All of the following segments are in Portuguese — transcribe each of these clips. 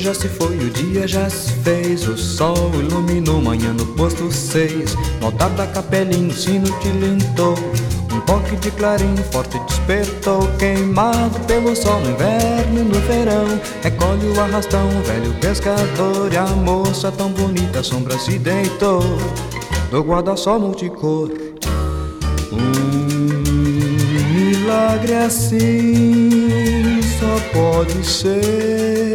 já se foi, o dia já se fez. O sol iluminou manhã no posto 6. No altar da capelinha o sino tilintou. Um toque de clarim forte despertou. Queimado pelo sol no inverno e no verão, recolhe o arrastão, o velho pescador. E a moça tão bonita, a sombra se deitou do guarda-sol multicor. Milagre assim só pode ser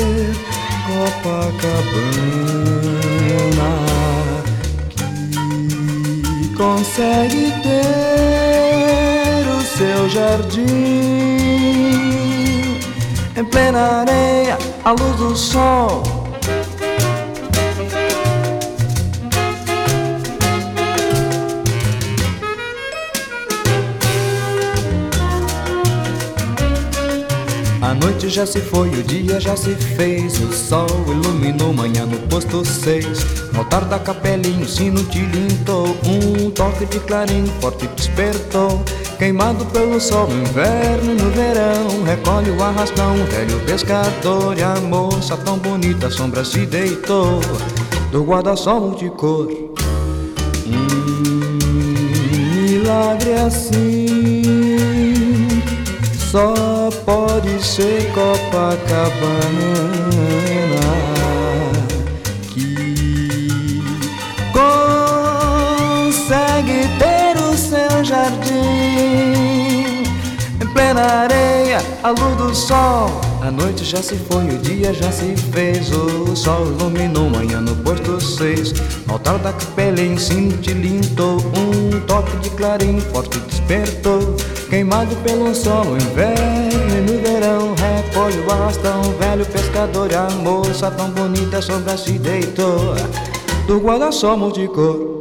Copacabana, que consegue ter o seu jardim em plena areia, à luz do sol. A noite já se foi, o dia já se fez. O sol iluminou manhã no posto 6. No altar da capelinha o sino tilintou. Um toque de clarim forte despertou. Queimado pelo sol no inverno e no verão, recolhe o arrastão, o velho pescador. E a moça tão bonita, a sombra se deitou do guarda-sol multicor. Milagre assim só pode ser Copacabana, que consegue ter o seu jardim em plena areia, à luz do sol. A noite já se foi, o dia já se fez. O sol iluminou manhã no posto 6. No altar da capelinha o sino tilintou. Um toque de clarim forte despertou. Queimado pelo sol no inverno e no verão, recolhe o arrastão, o velho pescador. E a moça tão bonita, a sombra se deitou do guarda-sol multicor.